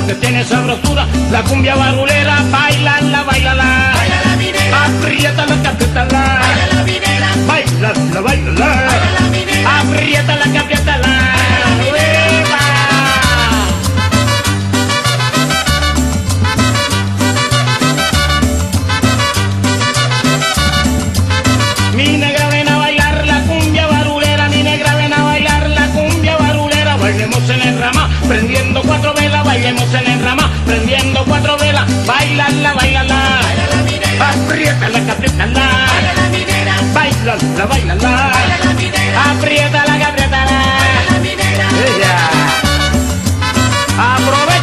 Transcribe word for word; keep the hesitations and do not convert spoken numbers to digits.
que tiene sabrosura, la cumbia barulera, bailala, bailala. Baila la minera, Apriétala, que apriétala. baila la minera, Bailala, bailala. baila la minera. Apriétala, que apriétala. ¡Uepa! Mi negra ven a bailar la cumbia barulera, mi negra ven a bailar la cumbia barulera. Bailemos en el rama, prendiendo cuatro velas, bailemos en el rama, prendiendo cuatro velas. Bailala, bailala. Baila la minera, Apriétala, que apriétala. baila la minera, Bailala, bailala. baila la minera, Apriétala, que apriétala. baila la minera. Ella. Aprovecha.